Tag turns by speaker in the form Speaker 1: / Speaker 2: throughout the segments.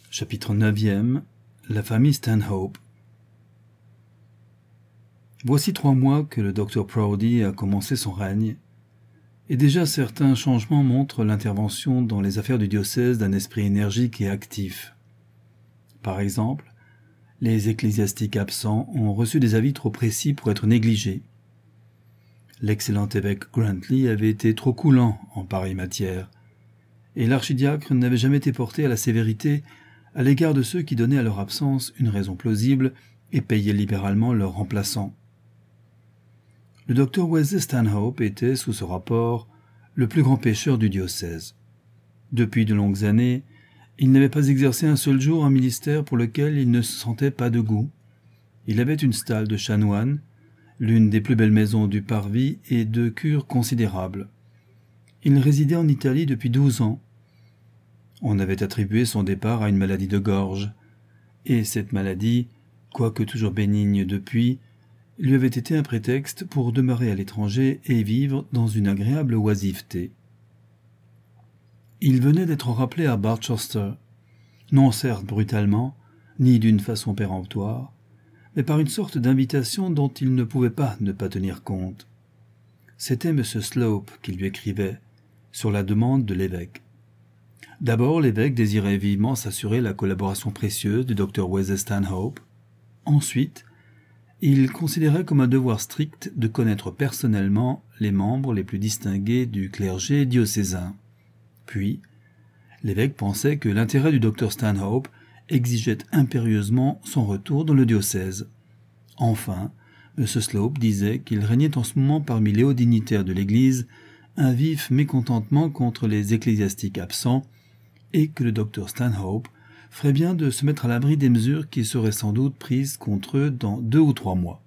Speaker 1: Chapitre 9e. La famille Stanhope. Voici 3 mois que le Dr Proudie a commencé son règne, et déjà certains changements montrent l'intervention dans les affaires du diocèse d'un esprit énergique et actif. Par exemple, les ecclésiastiques absents ont reçu des avis trop précis pour être négligés. L'excellent évêque Grantley avait été trop coulant en pareille matière, et l'archidiacre n'avait jamais été porté à la sévérité à l'égard de ceux qui donnaient à leur absence une raison plausible et payaient libéralement leurs remplaçants. Le docteur Wesley Stanhope était, sous ce rapport, le plus grand pécheur du diocèse. Depuis de longues années, il n'avait pas exercé un seul jour un ministère pour lequel il ne se sentait pas de goût. Il avait une stalle de chanoine, l'une des plus belles maisons du Parvis et 2 cures considérables. Il résidait en Italie depuis 12 ans. On avait attribué son départ à une maladie de gorge, et cette maladie, quoique toujours bénigne depuis, lui avait été un prétexte pour demeurer à l'étranger et vivre dans une agréable oisiveté. Il venait d'être rappelé à Barchester, non certes brutalement, ni d'une façon péremptoire, mais par une sorte d'invitation dont il ne pouvait pas ne pas tenir compte. C'était M. Slope qui lui écrivait, sur la demande de l'évêque. D'abord, l'évêque désirait vivement s'assurer la collaboration précieuse du Dr Wesley Stanhope. Ensuite, il considérait comme un devoir strict de connaître personnellement les membres les plus distingués du clergé diocésain. Puis, l'évêque pensait que l'intérêt du Dr Stanhope exigeait impérieusement son retour dans le diocèse. Enfin, M. Slope disait qu'il régnait en ce moment parmi les hauts dignitaires de l'Église un vif mécontentement contre les ecclésiastiques absents et que le Dr Stanhope ferait bien de se mettre à l'abri des mesures qui seraient sans doute prises contre eux dans 2 ou 3 mois.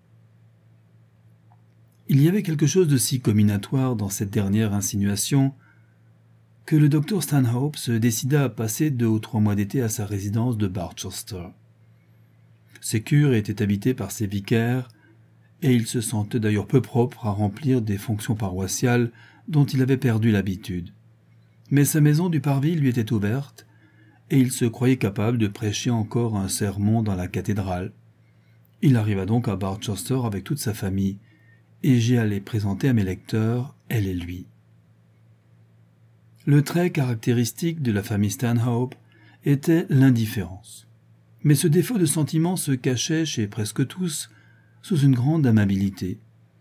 Speaker 1: Il y avait quelque chose de si comminatoire dans cette dernière insinuation que le Dr Stanhope se décida à passer 2 ou 3 mois d'été à sa résidence de Barchester. Ses cures étaient habitées par ses vicaires, et il se sentait d'ailleurs peu propre à remplir des fonctions paroissiales dont il avait perdu l'habitude. Mais sa maison du Parvis lui était ouverte, et il se croyait capable de prêcher encore un sermon dans la cathédrale. Il arriva donc à Barchester avec toute sa famille, et j'y allai présenter à mes lecteurs, elle et lui. Le trait caractéristique de la famille Stanhope était l'indifférence. Mais ce défaut de sentiment se cachait chez presque tous sous une grande amabilité.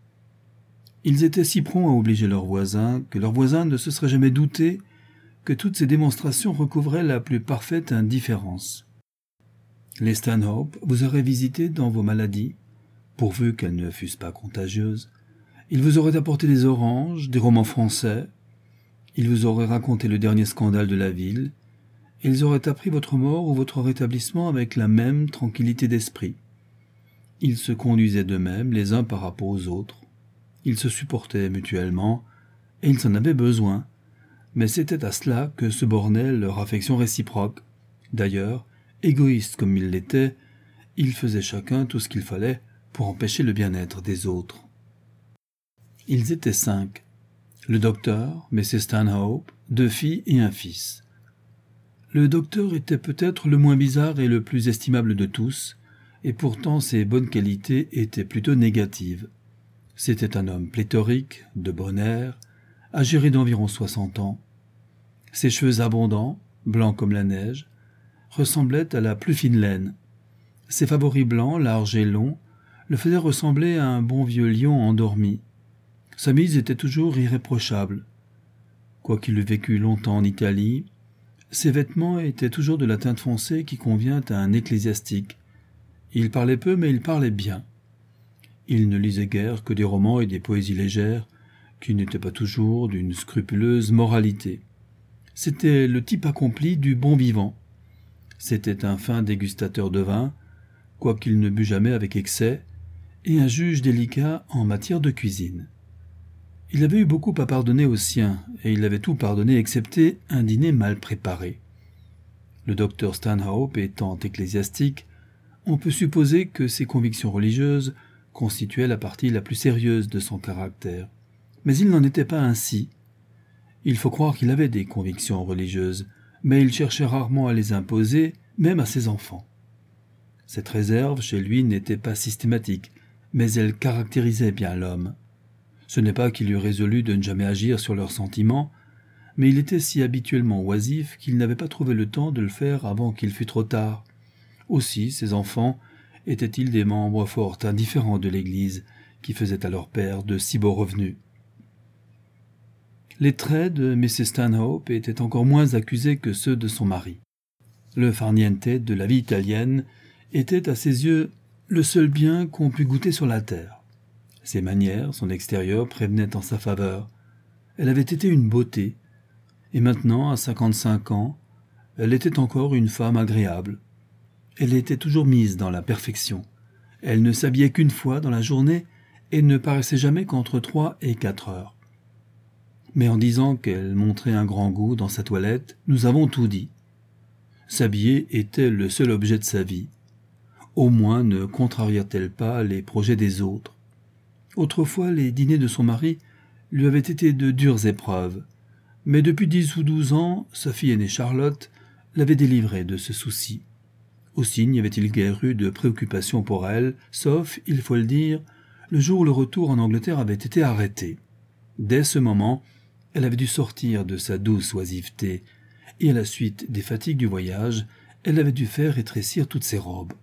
Speaker 1: Ils étaient si prompts à obliger leurs voisins que leurs voisins ne se seraient jamais doutés que toutes ces démonstrations recouvraient la plus parfaite indifférence. Les Stanhope vous auraient visité dans vos maladies, pourvu qu'elles ne fussent pas contagieuses. Ils vous auraient apporté des oranges, des romans français. Ils vous auraient raconté le dernier scandale de la ville. Et ils auraient appris votre mort ou votre rétablissement avec la même tranquillité d'esprit. Ils se conduisaient d'eux-mêmes les uns par rapport aux autres. Ils se supportaient mutuellement, et ils en avaient besoin. Mais c'était à cela que se bornait leur affection réciproque. D'ailleurs, égoïstes comme ils l'étaient, ils faisaient chacun tout ce qu'il fallait pour empêcher le bien-être des autres. Ils étaient 5. Le docteur, Mrs. Stanhope, 2 filles et un fils. Le docteur était peut-être le moins bizarre et le plus estimable de tous, et pourtant ses bonnes qualités étaient plutôt négatives. C'était un homme pléthorique, de bon air, âgé d'environ 60 ans. Ses cheveux abondants, blancs comme la neige, ressemblaient à la plus fine laine. Ses favoris blancs, larges et longs, le faisaient ressembler à un bon vieux lion endormi. Sa mise était toujours irréprochable. Quoiqu'il eût vécu longtemps en Italie, ses vêtements étaient toujours de la teinte foncée qui convient à un ecclésiastique. Il parlait peu, mais il parlait bien. Il ne lisait guère que des romans et des poésies légères, qui n'étaient pas toujours d'une scrupuleuse moralité. C'était le type accompli du bon vivant. C'était un fin dégustateur de vin, quoiqu'il ne bût jamais avec excès, et un juge délicat en matière de cuisine. Il avait eu beaucoup à pardonner aux siens, et il avait tout pardonné excepté un dîner mal préparé. Le docteur Stanhope étant ecclésiastique, on peut supposer que ses convictions religieuses constituaient la partie la plus sérieuse de son caractère. Mais il n'en était pas ainsi. Il faut croire qu'il avait des convictions religieuses, mais il cherchait rarement à les imposer, même à ses enfants. Cette réserve chez lui n'était pas systématique, mais elle caractérisait bien l'homme. Ce n'est pas qu'il eût résolu de ne jamais agir sur leurs sentiments, mais il était si habituellement oisif qu'il n'avait pas trouvé le temps de le faire avant qu'il fût trop tard. Aussi, ses enfants étaient-ils des membres fort indifférents de l'Église, qui faisait à leur père de si beaux revenus. Les traits de Mrs. Stanhope étaient encore moins accusés que ceux de son mari. Le farniente de la vie italienne était à ses yeux le seul bien qu'on pût goûter sur la terre. Ses manières, son extérieur prévenaient en sa faveur. Elle avait été une beauté, et maintenant, à 55 ans, elle était encore une femme agréable. Elle était toujours mise dans la perfection. Elle ne s'habillait qu'une fois dans la journée et ne paraissait jamais qu'entre 3 et 4 heures. Mais en disant qu'elle montrait un grand goût dans sa toilette, nous avons tout dit. S'habiller était le seul objet de sa vie. Au moins ne contraria-t-elle pas les projets des autres. Autrefois, les dîners de son mari lui avaient été de dures épreuves, mais depuis 10 ou 12 ans, sa fille aînée Charlotte l'avait délivrée de ce souci. Aussi n'y avait-il guère eu de préoccupation pour elle, sauf, il faut le dire, le jour où le retour en Angleterre avait été arrêté. Dès ce moment, elle avait dû sortir de sa douce oisiveté, et à la suite des fatigues du voyage, elle avait dû faire rétrécir toutes ses robes.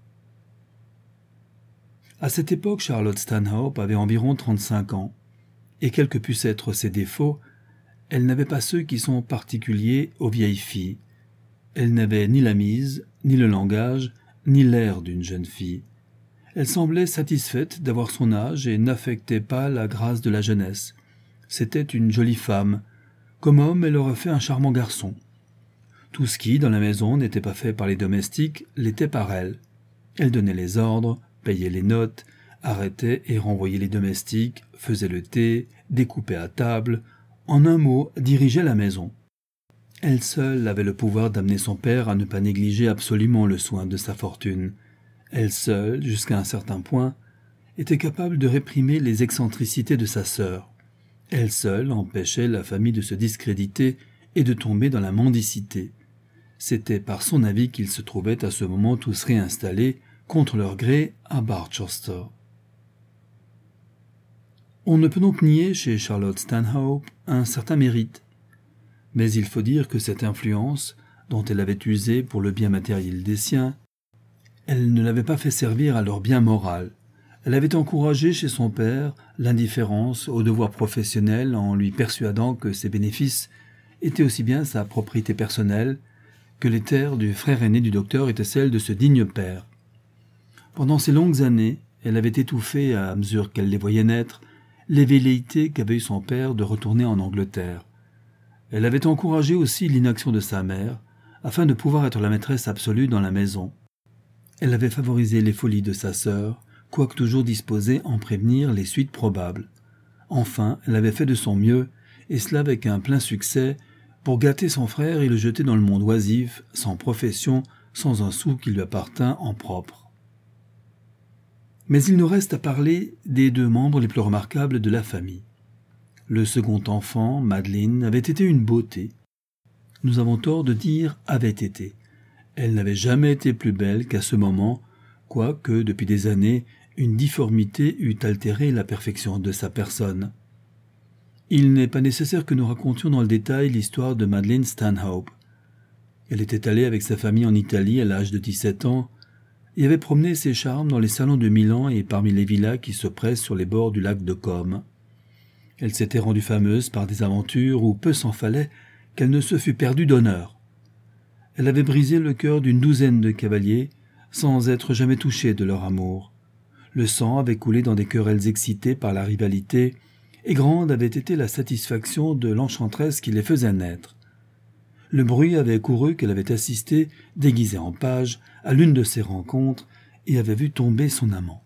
Speaker 1: À cette époque, Charlotte Stanhope avait environ 35 ans, et quels que puissent être ses défauts, elle n'avait pas ceux qui sont particuliers aux vieilles filles. Elle n'avait ni la mise, ni le langage, ni l'air d'une jeune fille. Elle semblait satisfaite d'avoir son âge et n'affectait pas la grâce de la jeunesse. C'était une jolie femme. Comme homme, elle aurait fait un charmant garçon. Tout ce qui, dans la maison, n'était pas fait par les domestiques, l'était par elle. Elle donnait les ordres, payait les notes, arrêtait et renvoyait les domestiques, faisait le thé, découpait à table, en un mot, dirigeait la maison. Elle seule avait le pouvoir d'amener son père à ne pas négliger absolument le soin de sa fortune. Elle seule, jusqu'à un certain point, était capable de réprimer les excentricités de sa sœur. Elle seule empêchait la famille de se discréditer et de tomber dans la mendicité. C'était par son avis qu'ils se trouvaient à ce moment tous réinstallés, contre leur gré, à Barchester. On ne peut donc nier chez Charlotte Stanhope un certain mérite. Mais il faut dire que cette influence, dont elle avait usé pour le bien matériel des siens, elle ne l'avait pas fait servir à leur bien moral. Elle avait encouragé chez son père l'indifférence au devoir professionnel en lui persuadant que ses bénéfices étaient aussi bien sa propriété personnelle que les terres du frère aîné du docteur étaient celles de ce digne père. Pendant ces longues années, elle avait étouffé, à mesure qu'elle les voyait naître, les velléités qu'avait eu son père de retourner en Angleterre. Elle avait encouragé aussi l'inaction de sa mère, afin de pouvoir être la maîtresse absolue dans la maison. Elle avait favorisé les folies de sa sœur, quoique toujours disposée à en prévenir les suites probables. Enfin, elle avait fait de son mieux, et cela avec un plein succès, pour gâter son frère et le jeter dans le monde oisif, sans profession, sans un sou qui lui appartint en propre. Mais il nous reste à parler des 2 membres les plus remarquables de la famille. Le second enfant, Madeleine, avait été une beauté. Nous avons tort de dire « avait été ». Elle n'avait jamais été plus belle qu'à ce moment, quoique, depuis des années, une difformité eût altéré la perfection de sa personne. Il n'est pas nécessaire que nous racontions dans le détail l'histoire de Madeleine Stanhope. Elle était allée avec sa famille en Italie à l'âge de 17 ans et avait promené ses charmes dans les salons de Milan et parmi les villas qui se pressent sur les bords du lac de Comme. Elle s'était rendue fameuse par des aventures où peu s'en fallait qu'elle ne se fût perdue d'honneur. Elle avait brisé le cœur d'une 12aine de cavaliers sans être jamais touchée de leur amour. Le sang avait coulé dans des querelles excitées par la rivalité, et grande avait été la satisfaction de l'enchanteresse qui les faisait naître. Le bruit avait couru qu'elle avait assisté, déguisée en page, à l'une de ces rencontres et avait vu tomber son amant.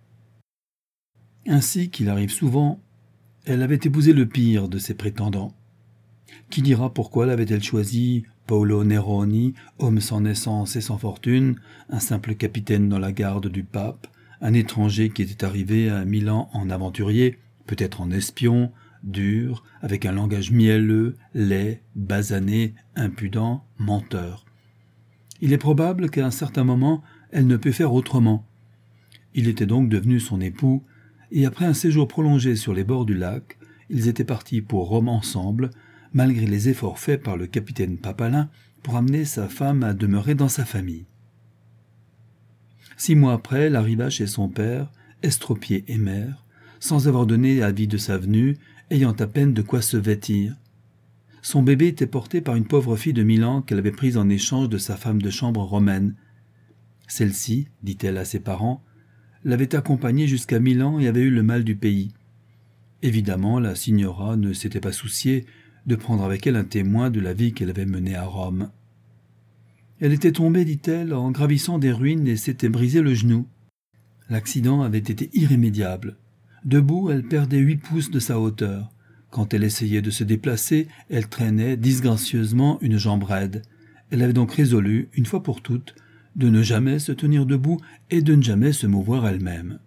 Speaker 1: Ainsi qu'il arrive souvent, elle avait épousé le pire de ses prétendants. Qui dira pourquoi l'avait-elle choisi Paolo Neroni, homme sans naissance et sans fortune, un simple capitaine dans la garde du pape, un étranger qui était arrivé à Milan en aventurier, peut-être en espion, dur, avec un langage mielleux, laid, basané, impudent, menteur. Il est probable qu'à un certain moment, elle ne put faire autrement. Il était donc devenu son époux, et après un séjour prolongé sur les bords du lac, ils étaient partis pour Rome ensemble, malgré les efforts faits par le capitaine Papalin pour amener sa femme à demeurer dans sa famille. 6 mois après, elle arriva chez son père, estropié et mère, sans avoir donné avis de sa venue, ayant à peine de quoi se vêtir. Son bébé était porté par une pauvre fille de Milan qu'elle avait prise en échange de sa femme de chambre romaine. Celle-ci, dit-elle à ses parents, l'avait accompagnée jusqu'à Milan et avait eu le mal du pays. Évidemment, la signora ne s'était pas souciée de prendre avec elle un témoin de la vie qu'elle avait menée à Rome. Elle était tombée, dit-elle, en gravissant des ruines et s'était brisé le genou. L'accident avait été irrémédiable. Debout, elle perdait 8 pouces de sa hauteur. Quand elle essayait de se déplacer, elle traînait disgracieusement une jambe raide. Elle avait donc résolu, une fois pour toutes, de ne jamais se tenir debout et de ne jamais se mouvoir elle-même.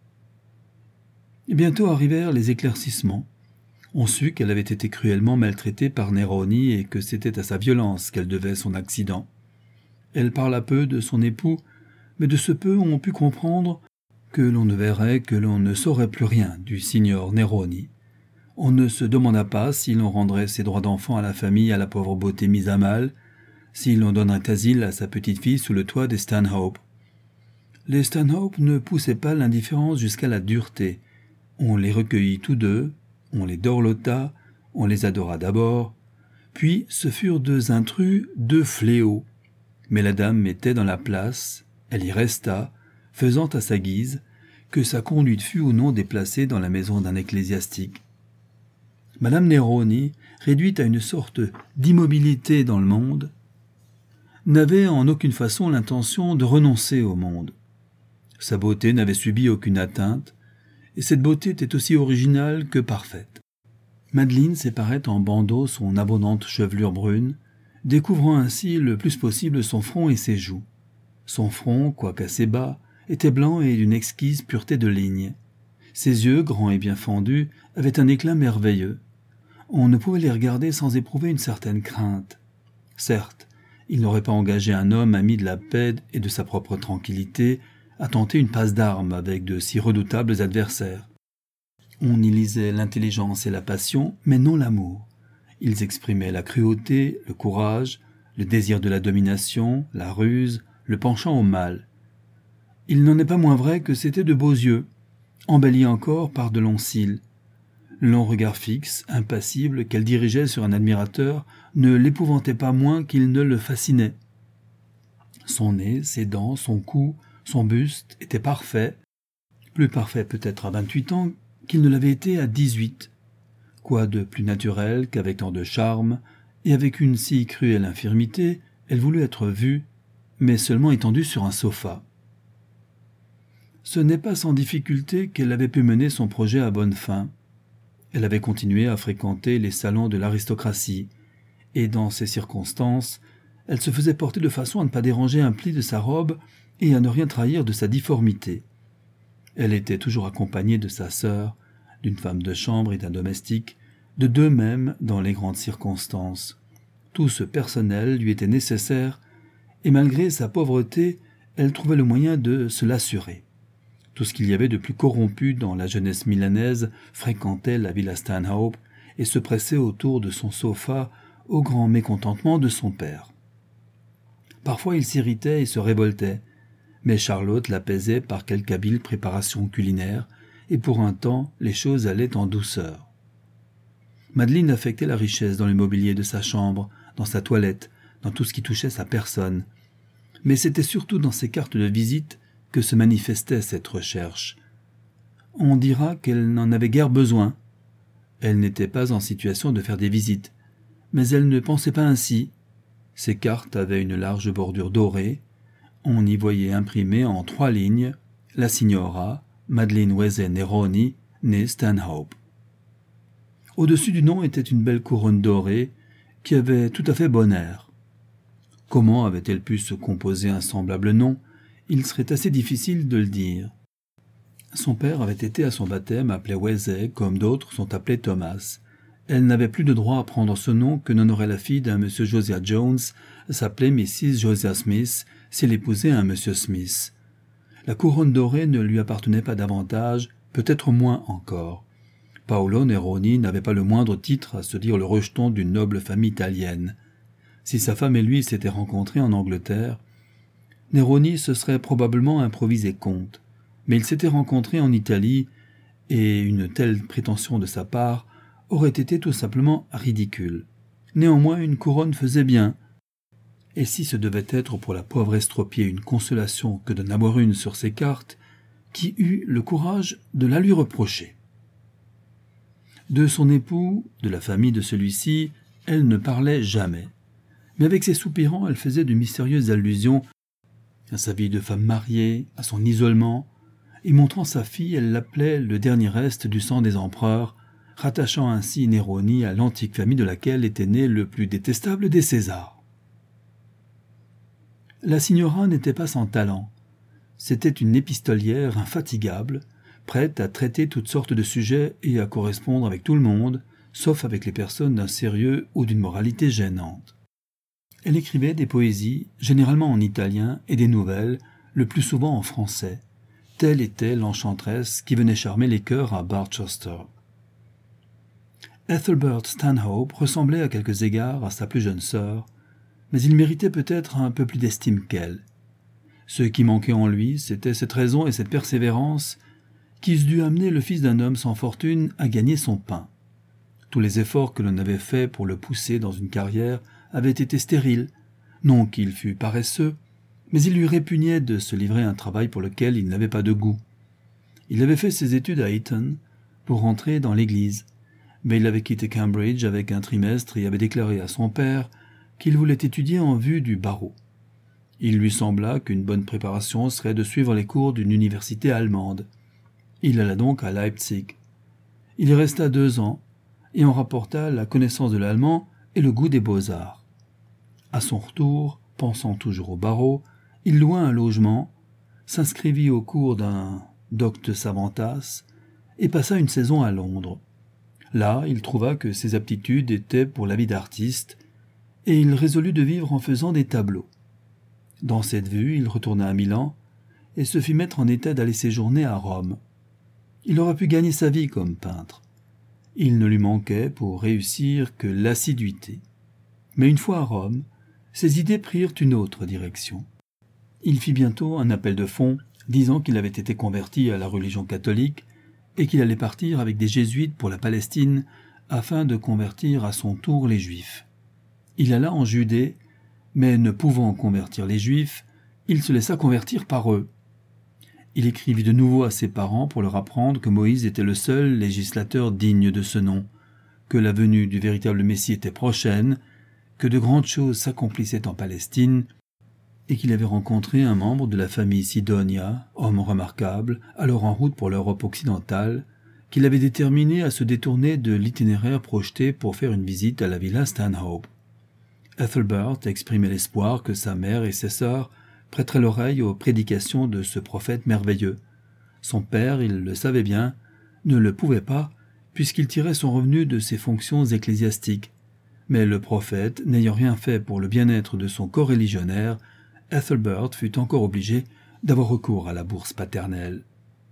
Speaker 1: Et bientôt arrivèrent les éclaircissements. On sut qu'elle avait été cruellement maltraitée par Neroni et que c'était à sa violence qu'elle devait son accident. Elle parla peu de son époux, mais de ce peu on put comprendre que l'on ne verrait, que l'on ne saurait plus rien du signor Neroni. On ne se demanda pas si l'on rendrait ses droits d'enfant à la famille à la pauvre beauté mise à mal, si l'on donnerait asile à sa petite fille sous le toit des Stanhope. Les Stanhope ne poussaient pas l'indifférence jusqu'à la dureté. On les recueillit tous deux, on les dorlota, on les adora d'abord, puis ce furent 2 intrus, 2 fléaux. Mais la dame mettait dans la place, elle y resta, faisant à sa guise, que sa conduite fût ou non déplacée dans la maison d'un ecclésiastique. Madame Neroni, réduite à une sorte d'immobilité dans le monde, n'avait en aucune façon l'intention de renoncer au monde. Sa beauté n'avait subi aucune atteinte, et cette beauté était aussi originale que parfaite. Madeleine séparait en bandeaux son abondante chevelure brune, découvrant ainsi le plus possible son front et ses joues. Son front, quoique assez bas, était blanc et d'une exquise pureté de lignes. Ses yeux, grands et bien fendus, avaient un éclat merveilleux. On ne pouvait les regarder sans éprouver une certaine crainte. Certes, il n'aurait pas engagé un homme ami de la paix et de sa propre tranquillité à tenter une passe d'armes avec de si redoutables adversaires. On y lisait l'intelligence et la passion, mais non l'amour. Ils exprimaient la cruauté, le courage, le désir de la domination, la ruse, le penchant au mal. Il n'en est pas moins vrai que c'étaient de beaux yeux, embellis encore par de longs cils. Le long regard fixe, impassible, qu'elle dirigeait sur un admirateur ne l'épouvantait pas moins qu'il ne le fascinait. Son nez, ses dents, son cou, son buste étaient parfaits, plus parfaits peut-être à 28 ans qu'il ne l'avait été à 18. Quoi de plus naturel qu'avec tant de charme, et avec une si cruelle infirmité, elle voulut être vue, mais seulement étendue sur un sofa. Ce n'est pas sans difficulté qu'elle avait pu mener son projet à bonne fin. Elle avait continué à fréquenter les salons de l'aristocratie, et dans ces circonstances, elle se faisait porter de façon à ne pas déranger un pli de sa robe et à ne rien trahir de sa difformité. Elle était toujours accompagnée de sa sœur, d'une femme de chambre et d'un domestique, de 2 même dans les grandes circonstances. Tout ce personnel lui était nécessaire, et malgré sa pauvreté, elle trouvait le moyen de se l'assurer. Tout ce qu'il y avait de plus corrompu dans la jeunesse milanaise fréquentait la villa Stanhope et se pressait autour de son sofa au grand mécontentement de son père. Parfois il s'irritait et se révoltait, mais Charlotte l'apaisait par quelque habile préparation culinaire, et pour un temps les choses allaient en douceur. Madeleine affectait la richesse dans le mobilier de sa chambre, dans sa toilette, dans tout ce qui touchait sa personne. Mais c'était surtout dans ses cartes de visite que se manifestait cette recherche. On dira qu'elle n'en avait guère besoin. Elle n'était pas en situation de faire des visites, mais elle ne pensait pas ainsi. Ses cartes avaient une large bordure dorée. On y voyait imprimé en 3 lignes « La signora Madeleine Wesley Neroni, née Stanhope ». Au-dessus du nom était une belle couronne dorée qui avait tout à fait bon air. Comment avait-elle pu se composer un semblable nom ? Il serait assez difficile de le dire. Son père avait été à son baptême appelé Wesley, comme d'autres sont appelés Thomas. Elle n'avait plus de droit à prendre ce nom que n'en aurait la fille d'un monsieur Josiah Jones, s'appelait Mrs. Josiah Smith, s'il épousait un monsieur Smith. La couronne dorée ne lui appartenait pas davantage, peut-être moins encore. Paolo Neroni n'avait pas le moindre titre à se dire le rejeton d'une noble famille italienne. Si sa femme et lui s'étaient rencontrés en Angleterre, Neroni se serait probablement improvisé comte, mais ils s'étaient rencontrés en Italie, et une telle prétention de sa part aurait été tout simplement ridicule. Néanmoins, une couronne faisait bien, et si ce devait être pour la pauvre estropiée une consolation que d'en avoir une sur ses cartes, qui eut le courage de la lui reprocher. De son époux, de la famille de celui-ci, elle ne parlait jamais. Mais avec ses soupirants, elle faisait de mystérieuses allusions à sa vie de femme mariée, à son isolement, et montrant sa fille, elle l'appelait le dernier reste du sang des empereurs, rattachant ainsi Neroni à l'antique famille de laquelle était né le plus détestable des Césars. La signora n'était pas sans talent. C'était une épistolière infatigable, prête à traiter toutes sortes de sujets et à correspondre avec tout le monde, sauf avec les personnes d'un sérieux ou d'une moralité gênante. Elle écrivait des poésies, généralement en italien, et des nouvelles, le plus souvent en français. Telle était l'enchanteresse qui venait charmer les cœurs à Barchester. Ethelbert Stanhope ressemblait à quelques égards à sa plus jeune sœur, mais il méritait peut-être un peu plus d'estime qu'elle. Ce qui manquait en lui, c'était cette raison et cette persévérance qui eussent dû amener le fils d'un homme sans fortune à gagner son pain. Tous les efforts que l'on avait faits pour le pousser dans une carrière avaient été stériles, non qu'il fût paresseux, mais il lui répugnait de se livrer à un travail pour lequel il n'avait pas de goût. Il avait fait ses études à Eton pour rentrer dans l'église, mais il avait quitté Cambridge avec un trimestre et avait déclaré à son père qu'il voulait étudier en vue du barreau. Il lui sembla qu'une bonne préparation serait de suivre les cours d'une université allemande. Il alla donc à Leipzig. Il y resta 2 ans et en rapporta la connaissance de l'allemand et le goût des beaux-arts. À son retour, pensant toujours au barreau, il loua un logement, s'inscrivit au cours d'un docte savantas et passa une saison à Londres. Là, il trouva que ses aptitudes étaient pour la vie d'artiste et il résolut de vivre en faisant des tableaux. Dans cette vue, il retourna à Milan et se fit mettre en état d'aller séjourner à Rome. Il aura pu gagner sa vie comme peintre. Il ne lui manquait pour réussir que l'assiduité. Mais une fois à Rome, ses idées prirent une autre direction. Il fit bientôt un appel de fonds, disant qu'il avait été converti à la religion catholique et qu'il allait partir avec des jésuites pour la Palestine afin de convertir à son tour les Juifs. Il alla en Judée, mais ne pouvant convertir les Juifs, il se laissa convertir par eux. Il écrivit de nouveau à ses parents pour leur apprendre que Moïse était le seul législateur digne de ce nom, que la venue du véritable Messie était prochaine, que de grandes choses s'accomplissaient en Palestine, et qu'il avait rencontré un membre de la famille Sidonia, homme remarquable, alors en route pour l'Europe occidentale, qu'il avait déterminé à se détourner de l'itinéraire projeté pour faire une visite à la villa Stanhope. Ethelbert exprimait l'espoir que sa mère et ses sœurs prêteraient l'oreille aux prédications de ce prophète merveilleux. Son père, il le savait bien, ne le pouvait pas, puisqu'il tirait son revenu de ses fonctions ecclésiastiques. Mais le prophète, n'ayant rien fait pour le bien-être de son coreligionnaire, Ethelbert fut encore obligé d'avoir recours à la bourse paternelle.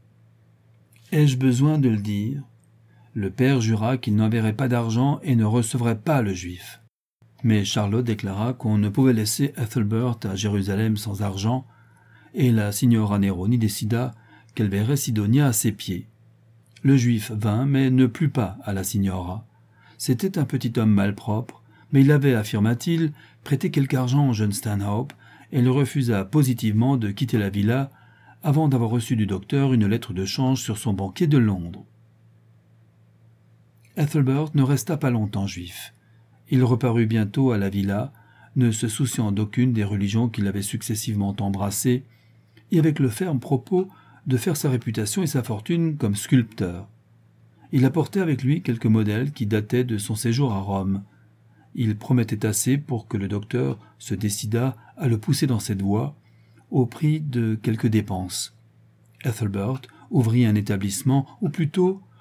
Speaker 1: Ai-je besoin de le dire? Le père jura qu'il n'enverrait pas d'argent et ne recevrait pas le juif. Mais Charlotte déclara qu'on ne pouvait laisser Ethelbert à Jérusalem sans argent, et la signora Neroni décida qu'elle verrait Sidonia à ses pieds. Le juif vint, mais ne plut pas à la signora. C'était un petit homme malpropre, mais il avait, affirma-t-il, prêté quelque argent au jeune Stanhope, et il refusa positivement de quitter la villa avant d'avoir reçu du docteur une lettre de change sur son banquier de Londres. Ethelbert ne resta pas longtemps juif. Il reparut bientôt à la villa, ne se souciant d'aucune des religions qu'il avait successivement embrassées, et avec le ferme propos de faire sa réputation et sa fortune comme sculpteur. Il apportait avec lui quelques modèles qui dataient de son séjour à Rome. Il promettait assez pour que le docteur se décidât à le pousser dans cette voie, au prix de quelques dépenses. Ethelbert ouvrit un établissement, ou plutôt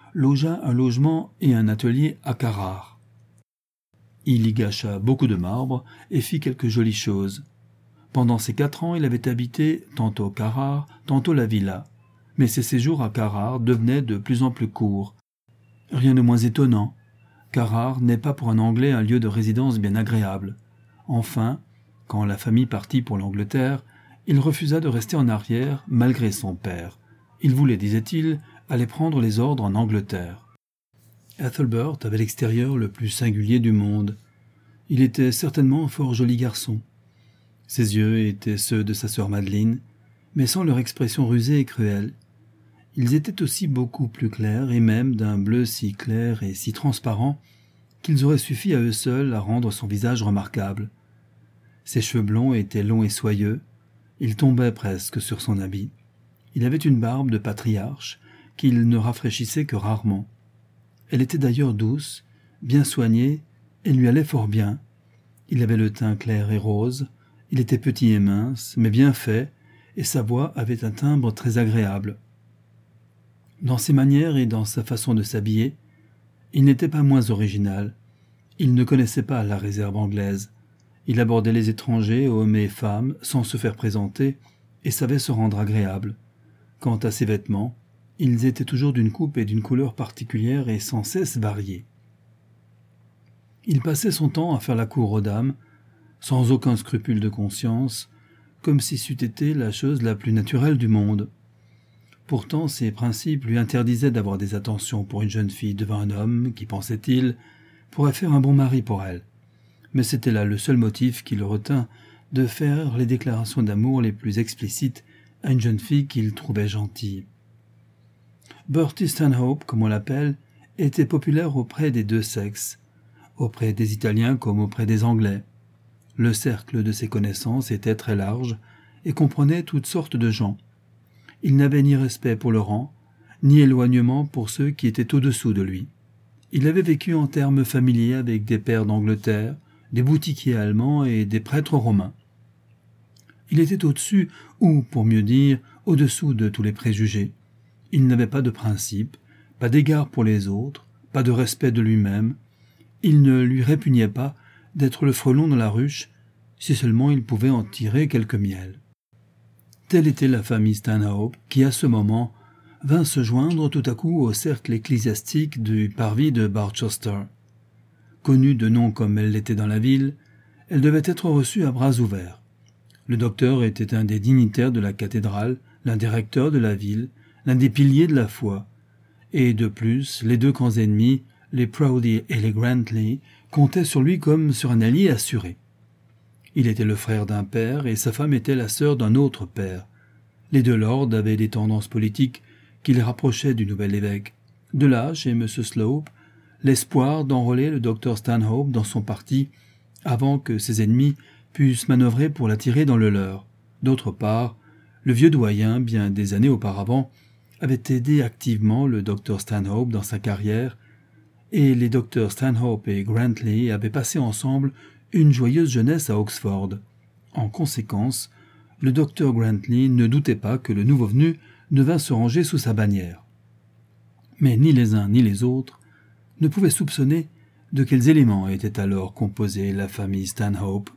Speaker 1: logea un logement et un atelier à Carrare. Il y gâcha beaucoup de marbre et fit quelques jolies choses. Pendant ces 4 ans, il avait habité tantôt Carrare, tantôt la villa, mais ses séjours à Carrare devenaient de plus en plus courts. Rien de moins étonnant. Carrare n'est pas pour un Anglais un lieu de résidence bien agréable. Enfin, quand la famille partit pour l'Angleterre, il refusa de rester en arrière malgré son père. Il voulait, disait-il, aller prendre les ordres en Angleterre. Ethelbert avait l'extérieur le plus singulier du monde. Il était certainement un fort joli garçon. Ses yeux étaient ceux de sa sœur Madeleine, mais sans leur expression rusée et cruelle. Ils étaient aussi beaucoup plus clairs, et même d'un bleu si clair et si transparent qu'ils auraient suffi à eux seuls à rendre son visage remarquable. Ses cheveux blonds étaient longs et soyeux, ils tombaient presque sur son habit. Il avait une barbe de patriarche qu'il ne rafraîchissait que rarement. Elle était d'ailleurs douce, bien soignée, et lui allait fort bien. Il avait le teint clair et rose, il était petit et mince, mais bien fait, et sa voix avait un timbre très agréable. Dans ses manières et dans sa façon de s'habiller, il n'était pas moins original. Il ne connaissait pas la réserve anglaise. Il abordait les étrangers, hommes et femmes, sans se faire présenter, et savait se rendre agréable. Quant à ses vêtements, ils étaient toujours d'une coupe et d'une couleur particulière et sans cesse variés. Il passait son temps à faire la cour aux dames, sans aucun scrupule de conscience, comme si c'eût été la chose la plus naturelle du monde. Pourtant, ses principes lui interdisaient d'avoir des attentions pour une jeune fille devant un homme qui, pensait-il, pourrait faire un bon mari pour elle. Mais c'était là le seul motif qui le retint de faire les déclarations d'amour les plus explicites à une jeune fille qu'il trouvait gentille. Bertie Stanhope, comme on l'appelle, était populaire auprès des deux sexes, auprès des Italiens comme auprès des Anglais. Le cercle de ses connaissances était très large et comprenait toutes sortes de gens. Il n'avait ni respect pour le rang, ni éloignement pour ceux qui étaient au-dessous de lui. Il avait vécu en termes familiers avec des pairs d'Angleterre, des boutiquiers allemands et des prêtres romains. Il était au-dessus, ou, pour mieux dire, au-dessous de tous les préjugés. Il n'avait pas de principes, pas d'égard pour les autres, pas de respect de lui-même. Il ne lui répugnait pas d'être le frelon dans la ruche, si seulement il pouvait en tirer quelque miel. Telle était la famille Stanhope, qui, à ce moment, vint se joindre tout à coup au cercle ecclésiastique du parvis de Barchester. Connue de nom comme elle l'était dans la ville, elle devait être reçue à bras ouverts. Le docteur était un des dignitaires de la cathédrale, l'un des recteurs de la ville, l'un des piliers de la foi. Et de plus, les deux grands ennemis, les Proudie et les Grantley, comptaient sur lui comme sur un allié assuré. Il était le frère d'un père et sa femme était la sœur d'un autre père. Les deux lords avaient des tendances politiques qui les rapprochaient du nouvel évêque. De là, chez M. Slope, l'espoir d'enrôler le docteur Stanhope dans son parti avant que ses ennemis puissent manœuvrer pour l'attirer dans le leur. D'autre part, le vieux doyen, bien des années auparavant, avait aidé activement le docteur Stanhope dans sa carrière, et les docteurs Stanhope et Grantley avaient passé ensemble une joyeuse jeunesse à Oxford. En conséquence, le docteur Grantley ne doutait pas que le nouveau venu ne vînt se ranger sous sa bannière. Mais ni les uns ni les autres ne pouvaient soupçonner de quels éléments était alors composée la famille Stanhope.